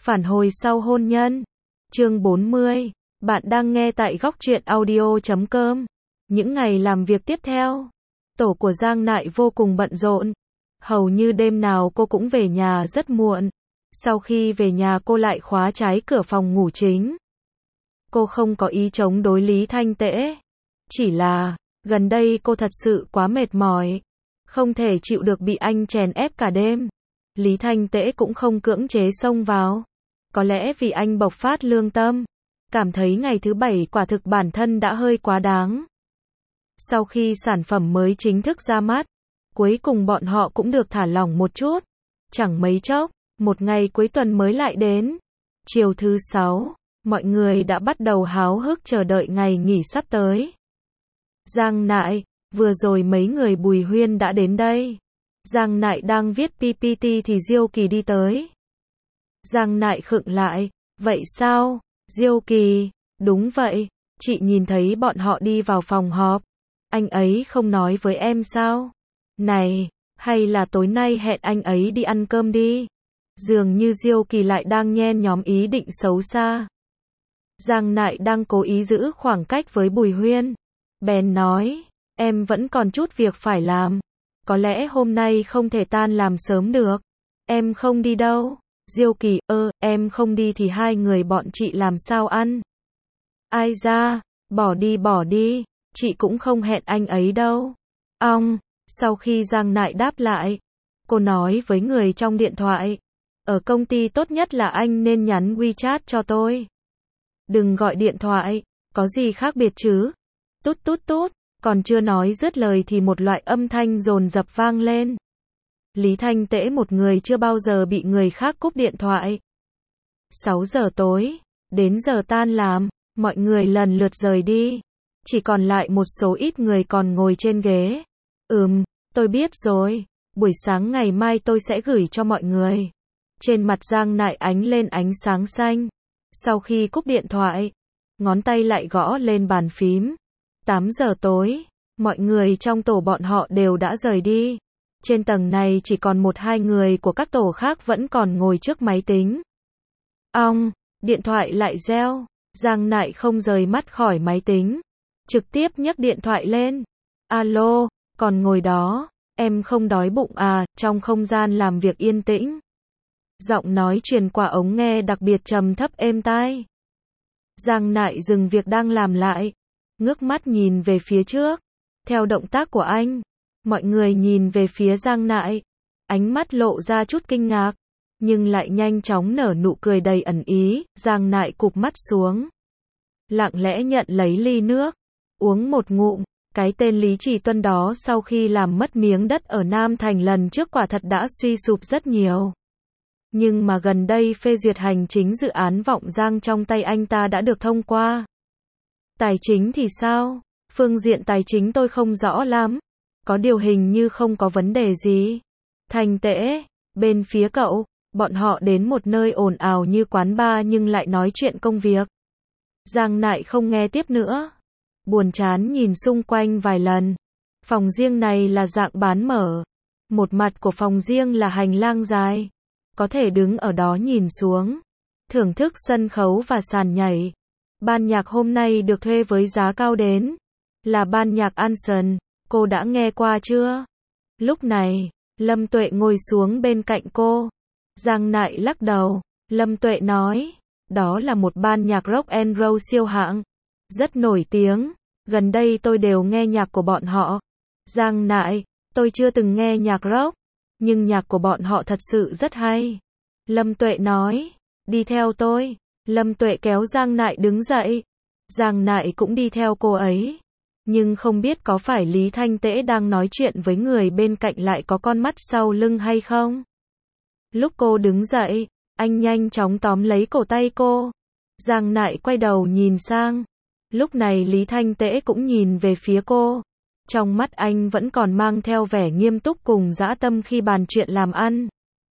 Phản hồi sau hôn nhân. Chương 40. Bạn đang nghe tại góc truyện audio.com. Những ngày làm việc tiếp theo, tổ của Giang Nại vô cùng bận rộn. Hầu như đêm nào cô cũng về nhà rất muộn. Sau khi về nhà cô lại khóa trái cửa phòng ngủ chính. Cô không có ý chống đối Lý Thanh Tễ. Chỉ là, gần đây cô thật sự quá mệt mỏi. Không thể chịu được bị anh chèn ép cả đêm. Lý Thanh Tễ cũng không cưỡng chế xông vào. Có lẽ vì anh bộc phát lương tâm. Cảm thấy ngày thứ bảy quả thực bản thân đã hơi quá đáng. Sau khi sản phẩm mới chính thức ra mắt, cuối cùng bọn họ cũng được thả lỏng một chút. Chẳng mấy chốc, một ngày cuối tuần mới lại đến. Chiều thứ 6, mọi người đã bắt đầu háo hức chờ đợi ngày nghỉ sắp tới. Giang Nại, vừa rồi mấy người Bùi Huyên đã đến đây. Giang Nại đang viết PPT thì Diêu Kỳ đi tới. Giang Nại khựng lại, vậy sao? Diêu Kỳ, đúng vậy, chị nhìn thấy bọn họ đi vào phòng họp. Anh ấy không nói với em sao? Này, hay là tối nay hẹn anh ấy đi ăn cơm đi? Dường như Diêu Kỳ lại đang nhen nhóm ý định xấu xa. Giang Nại đang cố ý giữ khoảng cách với Bùi Huyên. Bèn nói, em vẫn còn chút việc phải làm. Có lẽ hôm nay không thể tan làm sớm được. Em không đi đâu. Diêu Kỳ, em không đi thì hai người bọn chị làm sao ăn? Ai ra, bỏ đi, chị cũng không hẹn anh ấy đâu. Sau khi Giang Nại đáp lại, cô nói với người trong điện thoại, ở công ty tốt nhất là anh nên nhắn WeChat cho tôi. Đừng gọi điện thoại, có gì khác biệt chứ? Tút tút tút, còn chưa nói dứt lời thì một loại âm thanh dồn dập vang lên. Lý Thanh Tễ một người chưa bao giờ bị người khác cúp điện thoại. 6 giờ tối, đến giờ tan làm, mọi người lần lượt rời đi. Chỉ còn lại một số ít người còn ngồi trên ghế. Tôi biết rồi, buổi sáng ngày mai tôi sẽ gửi cho mọi người. Trên mặt Giang Nại ánh lên ánh sáng xanh. Sau khi cúp điện thoại, ngón tay lại gõ lên bàn phím. 8 giờ tối, mọi người trong tổ bọn họ đều đã rời đi. Trên tầng này chỉ còn 1-2 người của các tổ khác vẫn còn ngồi trước máy tính. Điện thoại lại reo. Giang Nại không rời mắt khỏi máy tính. Trực tiếp nhấc điện thoại lên. Alo, còn ngồi đó, em không đói bụng à? Trong không gian làm việc yên tĩnh, giọng nói truyền qua ống nghe đặc biệt trầm thấp êm tai. Giang Nại dừng việc đang làm lại, ngước mắt nhìn về phía trước. Theo động tác của anh, mọi người nhìn về phía Giang Nại, ánh mắt lộ ra chút kinh ngạc, nhưng lại nhanh chóng nở nụ cười đầy ẩn ý. Giang Nại cụp mắt xuống, lặng lẽ nhận lấy ly nước, uống một ngụm. Cái tên Lý Trì Tuân đó sau khi làm mất miếng đất ở Nam Thành lần trước quả thật đã suy sụp rất nhiều. Nhưng mà gần đây phê duyệt hành chính dự án Vọng Giang trong tay anh ta đã được thông qua. Tài chính thì sao? Phương diện tài chính tôi không rõ lắm. Có điều hình như không có vấn đề gì. Thanh Tễ, bên phía cậu, bọn họ đến một nơi ồn ào như quán bar nhưng lại nói chuyện công việc. Giang Nại không nghe tiếp nữa. Buồn chán nhìn xung quanh vài lần. Phòng riêng này là dạng bán mở. Một mặt của phòng riêng là hành lang dài. Có thể đứng ở đó nhìn xuống, thưởng thức sân khấu và sàn nhảy. Ban nhạc hôm nay được thuê với giá cao đến. Là ban nhạc Anson, cô đã nghe qua chưa? Lúc này, Lâm Tuệ ngồi xuống bên cạnh cô. Giang Nại lắc đầu. Lâm Tuệ nói, đó là một ban nhạc rock and roll siêu hạng. Rất nổi tiếng, gần đây tôi đều nghe nhạc của bọn họ. Giang Nại, tôi chưa từng nghe nhạc rock, nhưng nhạc của bọn họ thật sự rất hay. Lâm Tuệ nói, đi theo tôi. Lâm Tuệ kéo Giang Nại đứng dậy. Giang Nại cũng đi theo cô ấy. Nhưng không biết có phải Lý Thanh Tễ đang nói chuyện với người bên cạnh lại có con mắt sau lưng hay không? Lúc cô đứng dậy, anh nhanh chóng tóm lấy cổ tay cô. Giang Nại quay đầu nhìn sang. Lúc này Lý Thanh Tễ cũng nhìn về phía cô. Trong mắt anh vẫn còn mang theo vẻ nghiêm túc cùng dã tâm khi bàn chuyện làm ăn.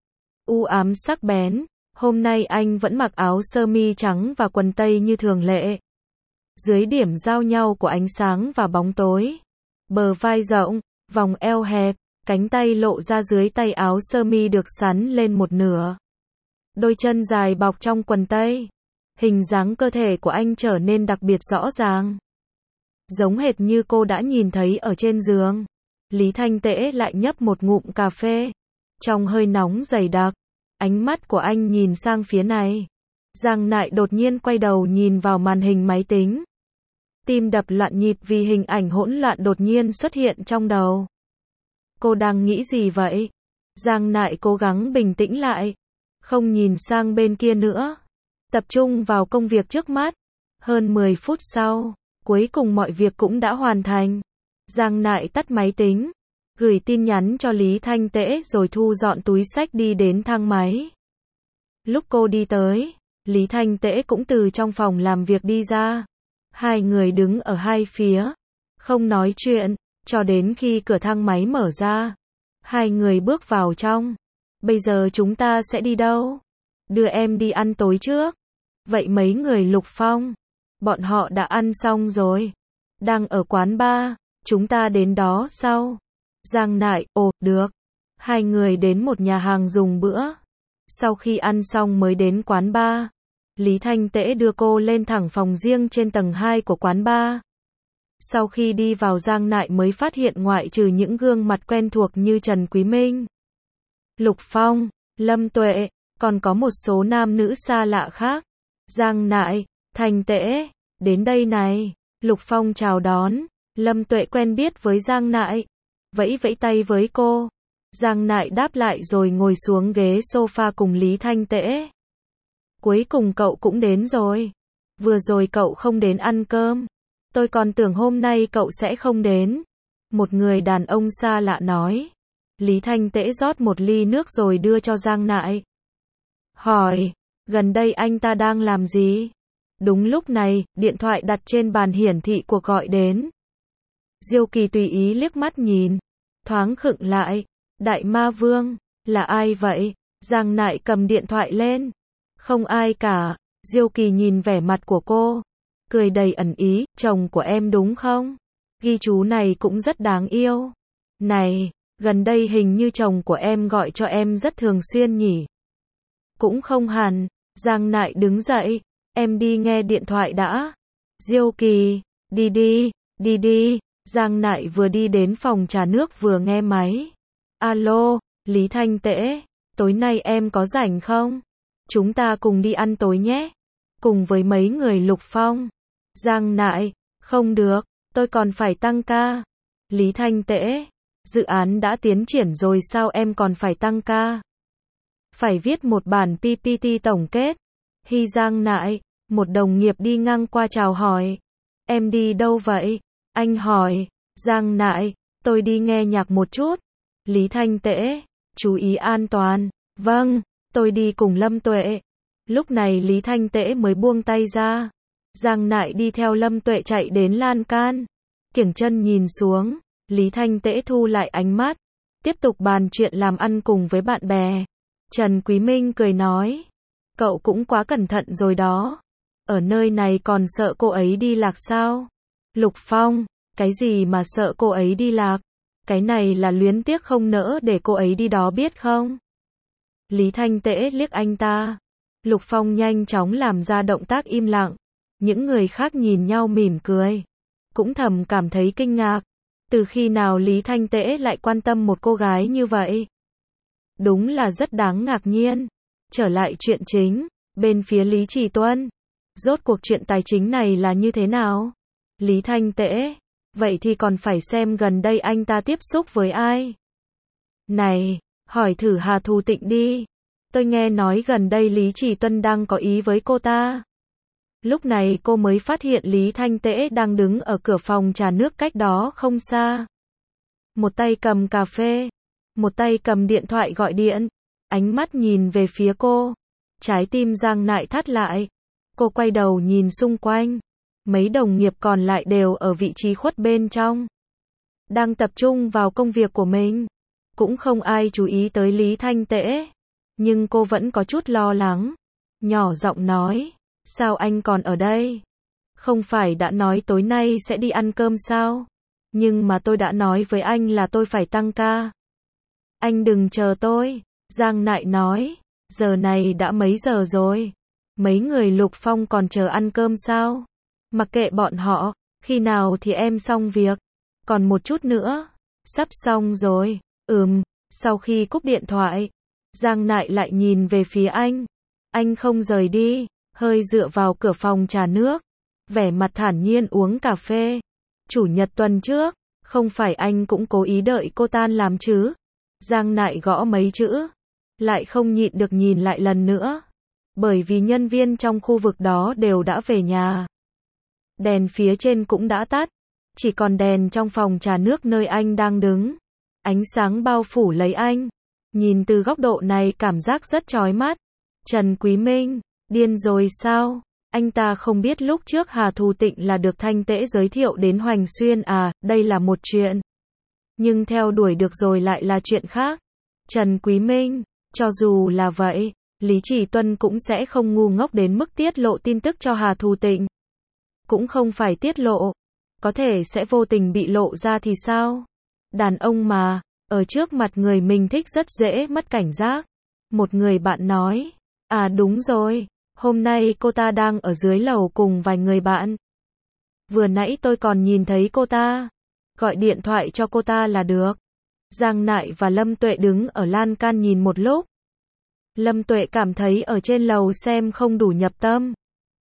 U ám sắc bén, hôm nay anh vẫn mặc áo sơ mi trắng và quần tây như thường lệ. Dưới điểm giao nhau của ánh sáng và bóng tối, bờ vai rộng, vòng eo hẹp, cánh tay lộ ra dưới tay áo sơ mi được xắn lên một nửa. Đôi chân dài bọc trong quần tây. Hình dáng cơ thể của anh trở nên đặc biệt rõ ràng. Giống hệt như cô đã nhìn thấy ở trên giường. Lý Thanh Tễ lại nhấp một ngụm cà phê. Trong hơi nóng dày đặc, ánh mắt của anh nhìn sang phía này. Giang Nại đột nhiên quay đầu nhìn vào màn hình máy tính. Tim đập loạn nhịp vì hình ảnh hỗn loạn đột nhiên xuất hiện trong đầu. Cô đang nghĩ gì vậy? Giang Nại cố gắng bình tĩnh lại. Không nhìn sang bên kia nữa. Tập trung vào công việc trước mắt. Hơn 10 phút sau, cuối cùng mọi việc cũng đã hoàn thành. Giang Nại tắt máy tính, gửi tin nhắn cho Lý Thanh Tễ rồi thu dọn túi xách đi đến thang máy. Lúc cô đi tới, Lý Thanh Tễ cũng từ trong phòng làm việc đi ra. Hai người đứng ở hai phía, không nói chuyện, cho đến khi cửa thang máy mở ra. Hai người bước vào trong. Bây giờ chúng ta sẽ đi đâu? Đưa em đi ăn tối trước. Vậy mấy người Lục Phong? Bọn họ đã ăn xong rồi. Đang ở quán bar, chúng ta đến đó sau. Giang Nại, ồ, được. Hai người đến một nhà hàng dùng bữa. Sau khi ăn xong mới đến quán bar. Lý Thanh Tễ đưa cô lên thẳng phòng riêng trên tầng 2 của quán bar. Sau khi đi vào Giang Nại mới phát hiện ngoại trừ những gương mặt quen thuộc như Trần Quý Minh, Lục Phong, Lâm Tuệ, còn có một số nam nữ xa lạ khác. Giang Nại, Thanh Tễ, đến đây này. Lục Phong chào đón. Lâm Tuệ quen biết với Giang Nại, vẫy vẫy tay với cô. Giang Nại đáp lại rồi ngồi xuống ghế sofa cùng Lý Thanh Tễ. Cuối cùng cậu cũng đến rồi. Vừa rồi cậu không đến ăn cơm. Tôi còn tưởng hôm nay cậu sẽ không đến. Một người đàn ông xa lạ nói. Lý Thanh Tễ rót một ly nước rồi đưa cho Giang Nại. Hỏi, gần đây anh ta đang làm gì? Đúng lúc này, điện thoại đặt trên bàn hiển thị cuộc gọi đến. Diêu Kỳ tùy ý liếc mắt nhìn, thoáng khựng lại. Đại Ma Vương, là ai vậy? Giang Nại cầm điện thoại lên. Không ai cả. Diêu Kỳ nhìn vẻ mặt của cô, cười đầy ẩn ý, chồng của em đúng không? Ghi chú này cũng rất đáng yêu. Này, gần đây hình như chồng của em gọi cho em rất thường xuyên nhỉ? Cũng không hẳn. Giang Nại đứng dậy. Em đi nghe điện thoại đã. Diêu Kỳ, đi đi, đi đi. Giang Nại vừa đi đến phòng trà nước vừa nghe máy. Alo, Lý Thanh Tễ, tối nay em có rảnh không? Chúng ta cùng đi ăn tối nhé. Cùng với mấy người Lục Phong. Giang Nại, không được, tôi còn phải tăng ca. Lý Thanh Tễ, dự án đã tiến triển rồi sao em còn phải tăng ca? Phải viết một bản PPT tổng kết. Hi Giang Nại, một đồng nghiệp đi ngang qua chào hỏi. Em đi đâu vậy? Anh hỏi. Giang Nại, tôi đi nghe nhạc một chút. Lý Thanh Tễ, chú ý an toàn. Vâng, tôi đi cùng Lâm Tuệ. Lúc này Lý Thanh Tễ mới buông tay ra. Giang Nại đi theo Lâm Tuệ chạy đến lan can. Kiểng chân nhìn xuống. Lý Thanh Tễ thu lại ánh mắt. Tiếp tục bàn chuyện làm ăn cùng với bạn bè. Trần Quý Minh cười nói. Cậu cũng quá cẩn thận rồi đó. Ở nơi này còn sợ cô ấy đi lạc sao? Lục Phong, cái gì mà sợ cô ấy đi lạc? Cái này là luyến tiếc không nỡ để cô ấy đi đó biết không? Lý Thanh Tễ liếc anh ta. Lục Phong nhanh chóng làm ra động tác im lặng. Những người khác nhìn nhau mỉm cười. Cũng thầm cảm thấy kinh ngạc. Từ khi nào Lý Thanh Tễ lại quan tâm một cô gái như vậy? Đúng là rất đáng ngạc nhiên. Trở lại chuyện chính, bên phía Lý Trì Tuân. Rốt cuộc chuyện tài chính này là như thế nào? Lý Thanh Tễ, vậy thì còn phải xem gần đây anh ta tiếp xúc với ai. Này, hỏi thử Hà Thù Tịnh đi. Tôi nghe nói gần đây Lý Trì Tuân đang có ý với cô ta. Lúc này cô mới phát hiện Lý Thanh Tễ đang đứng ở cửa phòng trà nước cách đó không xa. Một tay cầm cà phê, một tay cầm điện thoại gọi điện. Ánh mắt nhìn về phía cô. Trái tim Giang Nại thắt lại. Cô quay đầu nhìn xung quanh. Mấy đồng nghiệp còn lại đều ở vị trí khuất bên trong. Đang tập trung vào công việc của mình. Cũng không ai chú ý tới Lý Thanh Tễ. Nhưng cô vẫn có chút lo lắng. Nhỏ giọng nói. Sao anh còn ở đây? Không phải đã nói tối nay sẽ đi ăn cơm sao? Nhưng mà tôi đã nói với anh là tôi phải tăng ca. Anh đừng chờ tôi. Giang Nại nói. Giờ này đã mấy giờ rồi? Mấy người Lục Phong còn chờ ăn cơm sao? Mặc kệ bọn họ, khi nào thì em xong việc? Còn một chút nữa. Sắp xong rồi. Sau khi cúp điện thoại, Giang Nại lại nhìn về phía anh. Anh không rời đi, hơi dựa vào cửa phòng trà nước, vẻ mặt thản nhiên uống cà phê. Chủ nhật tuần trước, không phải anh cũng cố ý đợi cô tan làm chứ? Giang Nại gõ mấy chữ, lại không nhịn được nhìn lại lần nữa. Bởi vì nhân viên trong khu vực đó đều đã về nhà. Đèn phía trên cũng đã tắt, chỉ còn đèn trong phòng trà nước nơi anh đang đứng. Ánh sáng bao phủ lấy anh. Nhìn từ góc độ này cảm giác rất chói mắt. Trần Quý Minh, điên rồi sao? Anh ta không biết lúc trước Hà Thù Tịnh là được Thanh Tễ giới thiệu đến Hoành Xuyên à, đây là một chuyện. Nhưng theo đuổi được rồi lại là chuyện khác. Trần Quý Minh, cho dù là vậy, Lý Chỉ Tuân cũng sẽ không ngu ngốc đến mức tiết lộ tin tức cho Hà Thù Tịnh. Cũng không phải tiết lộ, có thể sẽ vô tình bị lộ ra thì sao? Đàn ông mà, ở trước mặt người mình thích rất dễ mất cảnh giác. Một người bạn nói, à đúng rồi, hôm nay cô ta đang ở dưới lầu cùng vài người bạn. Vừa nãy tôi còn nhìn thấy cô ta. Gọi điện thoại cho cô ta là được. Giang Nại và Lâm Tuệ đứng ở lan can nhìn một lúc. Lâm Tuệ cảm thấy ở trên lầu xem không đủ nhập tâm.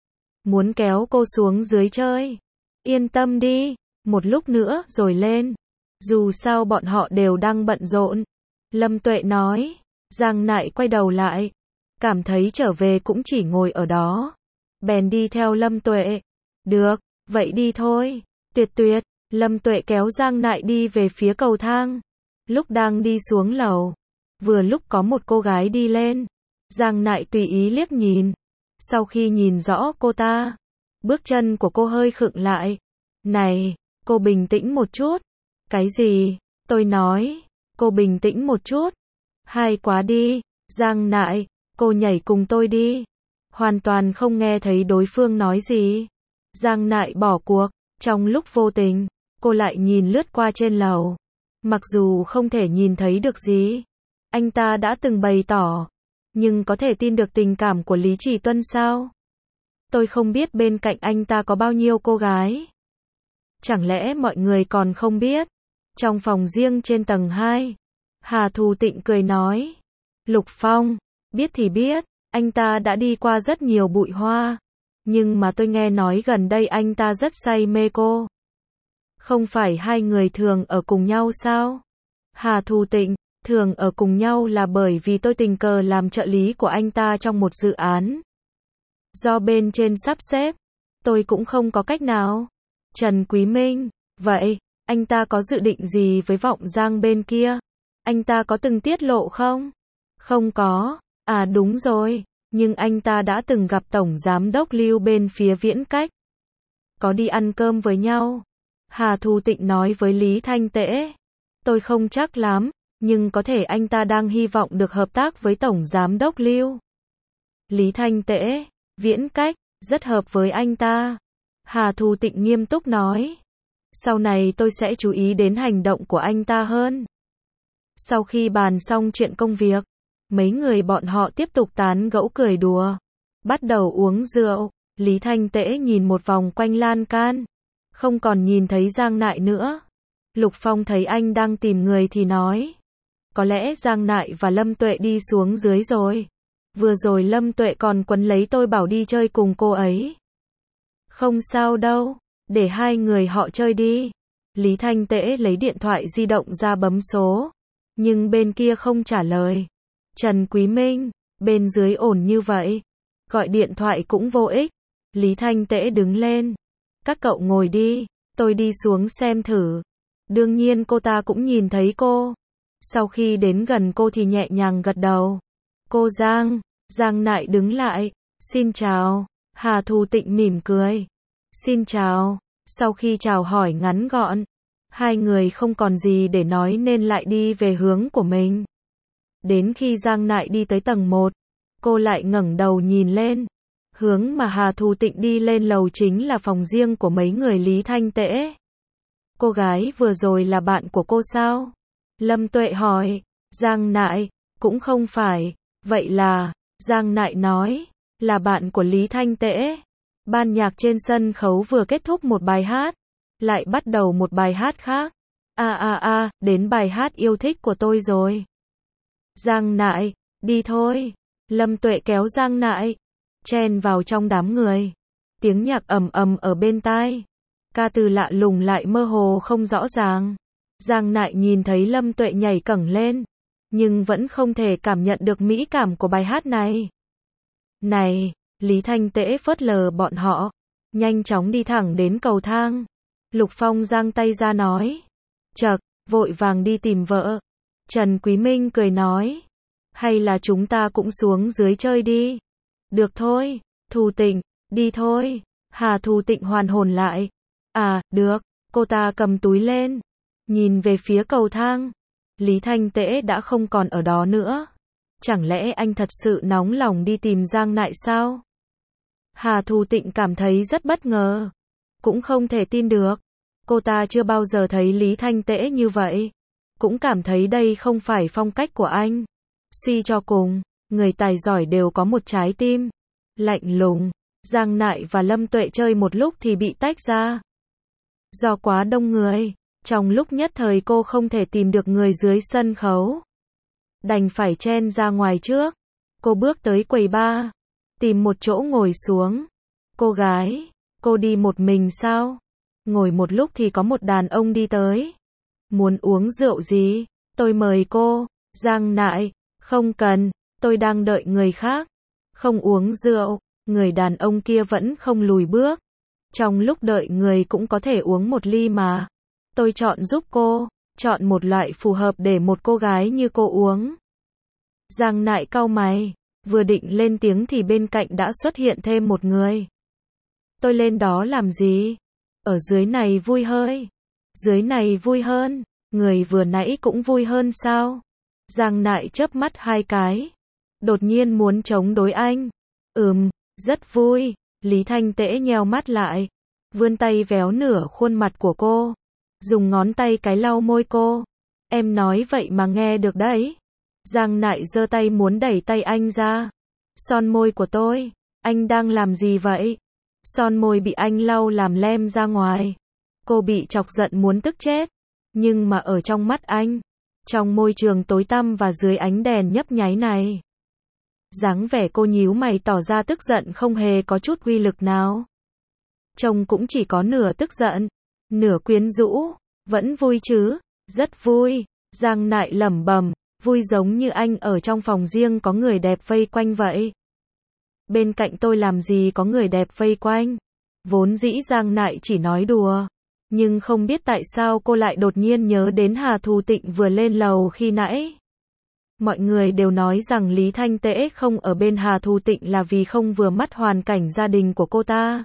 Muốn kéo cô xuống dưới chơi. Yên tâm đi, một lúc nữa rồi lên. Dù sao bọn họ đều đang bận rộn. Lâm Tuệ nói. Giang Nại quay đầu lại. Cảm thấy trở về cũng chỉ ngồi ở đó. Bèn đi theo Lâm Tuệ. Được, vậy đi thôi. Tuyệt tuyệt. Lâm Tuệ kéo Giang Nại đi về phía cầu thang. Lúc đang đi xuống lầu, vừa lúc có một cô gái đi lên. Giang Nại tùy ý liếc nhìn. Sau khi nhìn rõ cô ta, bước chân của cô hơi khựng lại. Này, cô bình tĩnh một chút. Cái gì? Tôi nói, cô bình tĩnh một chút. Hay quá đi. Giang Nại, cô nhảy cùng tôi đi. Hoàn toàn không nghe thấy đối phương nói gì. Giang Nại bỏ cuộc. Trong lúc vô tình, cô lại nhìn lướt qua trên lầu. Mặc dù không thể nhìn thấy được gì, anh ta đã từng bày tỏ, nhưng có thể tin được tình cảm của Lý Chỉ Tuân sao? Tôi không biết bên cạnh anh ta có bao nhiêu cô gái. Chẳng lẽ mọi người còn không biết? Trong phòng riêng trên tầng 2, Hà Thù Tịnh cười nói. Lục Phong, biết thì biết, anh ta đã đi qua rất nhiều bụi hoa. Nhưng mà tôi nghe nói gần đây anh ta rất say mê cô. Không phải hai người thường ở cùng nhau sao? Hà Thù Tịnh, thường ở cùng nhau là bởi vì tôi tình cờ làm trợ lý của anh ta trong một dự án. Do bên trên sắp xếp, tôi cũng không có cách nào. Trần Quý Minh, vậy, anh ta có dự định gì với Vọng Giang bên kia? Anh ta có từng tiết lộ không? Không có, à đúng rồi, nhưng anh ta đã từng gặp Tổng Giám đốc Lưu bên phía Viễn Cách. Có đi ăn cơm với nhau. Hà Thù Tịnh nói với Lý Thanh Tễ. Tôi không chắc lắm, nhưng có thể anh ta đang hy vọng được hợp tác với Tổng Giám đốc Lưu. Lý Thanh Tễ, Viễn Cách, rất hợp với anh ta. Hà Thù Tịnh nghiêm túc nói. Sau này tôi sẽ chú ý đến hành động của anh ta hơn. Sau khi bàn xong chuyện công việc, mấy người bọn họ tiếp tục tán gẫu cười đùa. Bắt đầu uống rượu. Lý Thanh Tễ nhìn một vòng quanh lan can. Không còn nhìn thấy Giang Nại nữa. Lục Phong thấy anh đang tìm người thì nói. Có lẽ Giang Nại và Lâm Tuệ đi xuống dưới rồi. Vừa rồi Lâm Tuệ còn quấn lấy tôi bảo đi chơi cùng cô ấy. Không sao đâu, để hai người họ chơi đi. Lý Thanh Tễ lấy điện thoại di động ra bấm số. Nhưng bên kia không trả lời. Trần Quý Minh, bên dưới ổn như vậy. Gọi điện thoại cũng vô ích. Lý Thanh Tễ đứng lên. Các cậu ngồi đi, tôi đi xuống xem thử. Đương nhiên cô ta cũng nhìn thấy cô. Sau khi đến gần cô thì nhẹ nhàng gật đầu. Cô Giang, Giang Nại đứng lại. Xin chào. Hà Thù Tịnh mỉm cười. Xin chào. Sau khi chào hỏi ngắn gọn, hai người không còn gì để nói nên lại đi về hướng của mình. Đến khi Giang Nại đi tới tầng 1, cô lại ngẩng đầu nhìn lên. Hướng mà Hà Thù Tịnh đi lên lầu chính là phòng riêng của mấy người Lý Thanh Tễ. Cô gái vừa rồi là bạn của cô sao? Lâm Tuệ hỏi. Giang Nại, cũng không phải. Vậy là, Giang Nại nói, là bạn của Lý Thanh Tễ. Ban nhạc trên sân khấu vừa kết thúc một bài hát, lại bắt đầu một bài hát khác. Đến bài hát yêu thích của tôi rồi. Giang Nại, đi thôi. Lâm Tuệ kéo Giang Nại, chen vào trong đám người. Tiếng nhạc ầm ầm ở bên tai. Ca từ lạ lùng lại mơ hồ không rõ ràng. Giang Nại nhìn thấy Lâm Tuệ nhảy cẫng lên, nhưng vẫn không thể cảm nhận được mỹ cảm của bài hát này. Này, Lý Thanh Tễ phớt lờ bọn họ, nhanh chóng đi thẳng đến cầu thang. Lục Phong giang tay ra nói, chậc, vội vàng đi tìm vợ. Trần Quý Minh cười nói, hay là chúng ta cũng xuống dưới chơi đi. Được thôi, Thu Tịnh, đi thôi. Hà Thu Tịnh hoàn hồn lại. Được, cô ta cầm túi lên, nhìn về phía cầu thang. Lý Thanh Tễ đã không còn ở đó nữa. Chẳng lẽ anh thật sự nóng lòng đi tìm Giang Nại sao? Hà Thu Tịnh cảm thấy rất bất ngờ. Cũng không thể tin được. Cô ta chưa bao giờ thấy Lý Thanh Tễ như vậy. Cũng cảm thấy đây không phải phong cách của anh. Suy cho cùng, người tài giỏi đều có một trái tim lạnh lùng. Giang Nại và Lâm Tuệ chơi một lúc thì bị tách ra. Do quá đông người, trong lúc nhất thời cô không thể tìm được người dưới sân khấu. Đành phải chen ra ngoài trước. Cô bước tới quầy bar, tìm một chỗ ngồi xuống. Cô gái, cô đi một mình sao? Ngồi một lúc thì có một đàn ông đi tới. Muốn uống rượu gì? Tôi mời cô. Giang Nại, không cần, tôi đang đợi người khác. Không uống rượu. Người đàn ông kia vẫn không lùi bước. Trong lúc đợi người cũng có thể uống một ly mà. Tôi chọn giúp cô, chọn một loại phù hợp để một cô gái như cô uống. Giang Nại cau mày, vừa định lên tiếng thì bên cạnh đã xuất hiện thêm một người. Tôi lên đó làm gì? Ở dưới này vui hơi. Dưới này vui hơn, người vừa nãy cũng vui hơn sao? Giang Nại chớp mắt hai cái. Đột nhiên muốn chống đối anh. Rất vui. Lý Thanh Tễ nheo mắt lại, vươn tay véo nửa khuôn mặt của cô, dùng ngón tay cái lau môi cô. Em nói vậy mà nghe được đấy. Giang Nại giơ tay muốn đẩy tay anh ra. Son môi của tôi, anh đang làm gì vậy? Son môi bị anh lau làm lem ra ngoài. Cô bị chọc giận muốn tức chết. Nhưng mà ở trong mắt anh, trong môi trường tối tăm và dưới ánh đèn nhấp nháy này, dáng vẻ cô nhíu mày tỏ ra tức giận không hề có chút uy lực nào. Trông cũng chỉ có nửa tức giận, nửa quyến rũ. Vẫn vui chứ? Rất vui. Giang Nại lẩm bẩm, vui giống như anh ở trong phòng riêng có người đẹp vây quanh vậy. Bên cạnh tôi làm gì có người đẹp vây quanh. Vốn dĩ Giang Nại chỉ nói đùa, nhưng không biết tại sao cô lại đột nhiên nhớ đến Hà Thu Tịnh vừa lên lầu khi nãy. Mọi người đều nói rằng Lý Thanh Tễ không ở bên Hà Thu Tịnh là vì không vừa mắt hoàn cảnh gia đình của cô ta.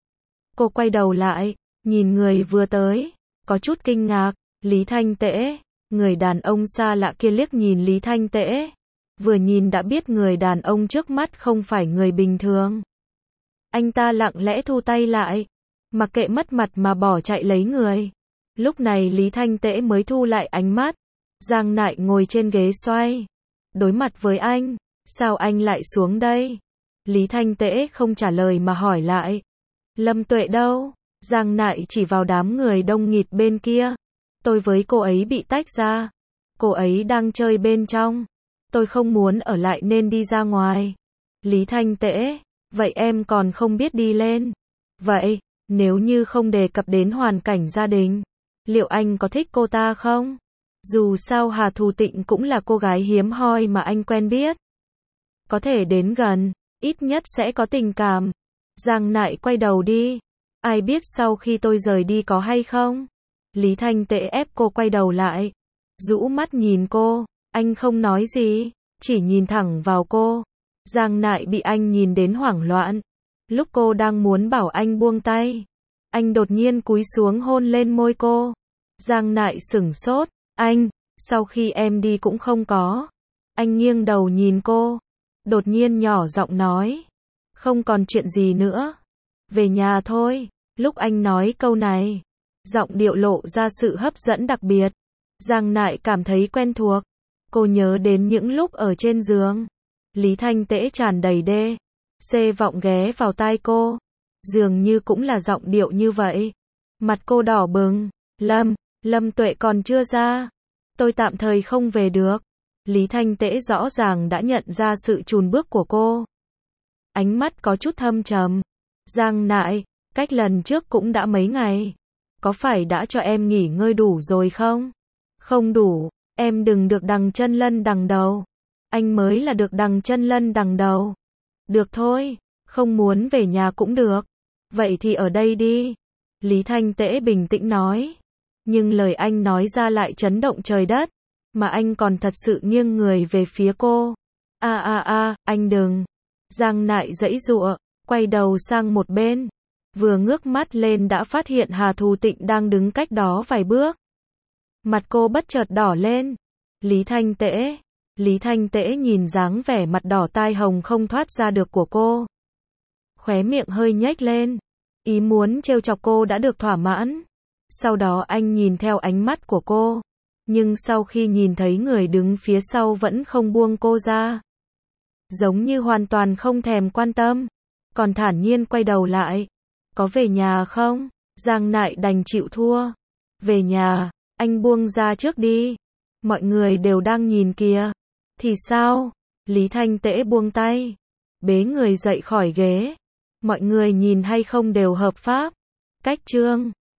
Cô quay đầu lại, nhìn người vừa tới, có chút kinh ngạc. Lý Thanh Tễ. Người đàn ông xa lạ kia liếc nhìn Lý Thanh Tễ. Vừa nhìn đã biết người đàn ông trước mắt không phải người bình thường. Anh ta lặng lẽ thu tay lại, mặc kệ mất mặt mà bỏ chạy lấy người. Lúc này Lý Thanh Tễ mới thu lại ánh mắt. Giang Nại ngồi trên ghế xoay, đối mặt với anh. Sao anh lại xuống đây? Lý Thanh Tễ không trả lời mà hỏi lại. Lâm Tuệ đâu? Giang Nại chỉ vào đám người đông nghịt bên kia. Tôi với cô ấy bị tách ra. Cô ấy đang chơi bên trong. Tôi không muốn ở lại nên đi ra ngoài. Lý Thanh Tễ, vậy em còn không biết đi lên. Vậy, nếu như không đề cập đến hoàn cảnh gia đình, liệu anh có thích cô ta không? Dù sao Hà Thu Tịnh cũng là cô gái hiếm hoi mà anh quen biết. Có thể đến gần, ít nhất sẽ có tình cảm. Giang Nại quay đầu đi. Ai biết sau khi tôi rời đi có hay không? Lý Thanh Tễ ép cô quay đầu lại. Rũ mắt nhìn cô. Anh không nói gì, chỉ nhìn thẳng vào cô. Giang Nại bị anh nhìn đến hoảng loạn. Lúc cô đang muốn bảo anh buông tay, anh đột nhiên cúi xuống hôn lên môi cô. Giang Nại sửng sốt. Anh, sau khi em đi cũng không có. Anh nghiêng đầu nhìn cô, đột nhiên nhỏ giọng nói. Không còn chuyện gì nữa. Về nhà thôi. Lúc anh nói câu này, giọng điệu lộ ra sự hấp dẫn đặc biệt. Giang Nại cảm thấy quen thuộc. Cô nhớ đến những lúc ở trên giường. Lý Thanh Tễ tràn đầy đê. C vọng ghé vào tai cô. Dường như cũng là giọng điệu như vậy. Mặt cô đỏ bừng. Lâm Tuệ còn chưa ra. Tôi tạm thời không về được. Lý Thanh Tễ rõ ràng đã nhận ra sự chùn bước của cô. Ánh mắt có chút thâm trầm. Giang Nại, cách lần trước cũng đã mấy ngày. Có phải đã cho em nghỉ ngơi đủ rồi không? Không đủ, em đừng được đằng chân lân đằng đầu. Anh mới là được đằng chân lân đằng đầu. Được thôi, không muốn về nhà cũng được. Vậy thì ở đây đi. Lý Thanh Tễ bình tĩnh nói. Nhưng lời anh nói ra lại chấn động trời đất. Mà anh còn thật sự nghiêng người về phía cô. Anh đừng. Giang Nại giãy giụa, quay đầu sang một bên. Vừa ngước mắt lên đã phát hiện Hà Thù Tịnh đang đứng cách đó vài bước. Mặt cô bất chợt đỏ lên. Lý Thanh Tễ nhìn dáng vẻ mặt đỏ tai hồng không thoát ra được của cô. Khóe miệng hơi nhếch lên. Ý muốn trêu chọc cô đã được thỏa mãn. Sau đó anh nhìn theo ánh mắt của cô. Nhưng sau khi nhìn thấy người đứng phía sau vẫn không buông cô ra. Giống như hoàn toàn không thèm quan tâm. Còn thản nhiên quay đầu lại. Có về nhà không? Giang Nại đành chịu thua. Về nhà, anh buông ra trước đi. Mọi người đều đang nhìn kìa. Thì sao? Lý Thanh Tễ buông tay. Bế người dậy khỏi ghế. Mọi người nhìn hay không đều hợp pháp. Cách chương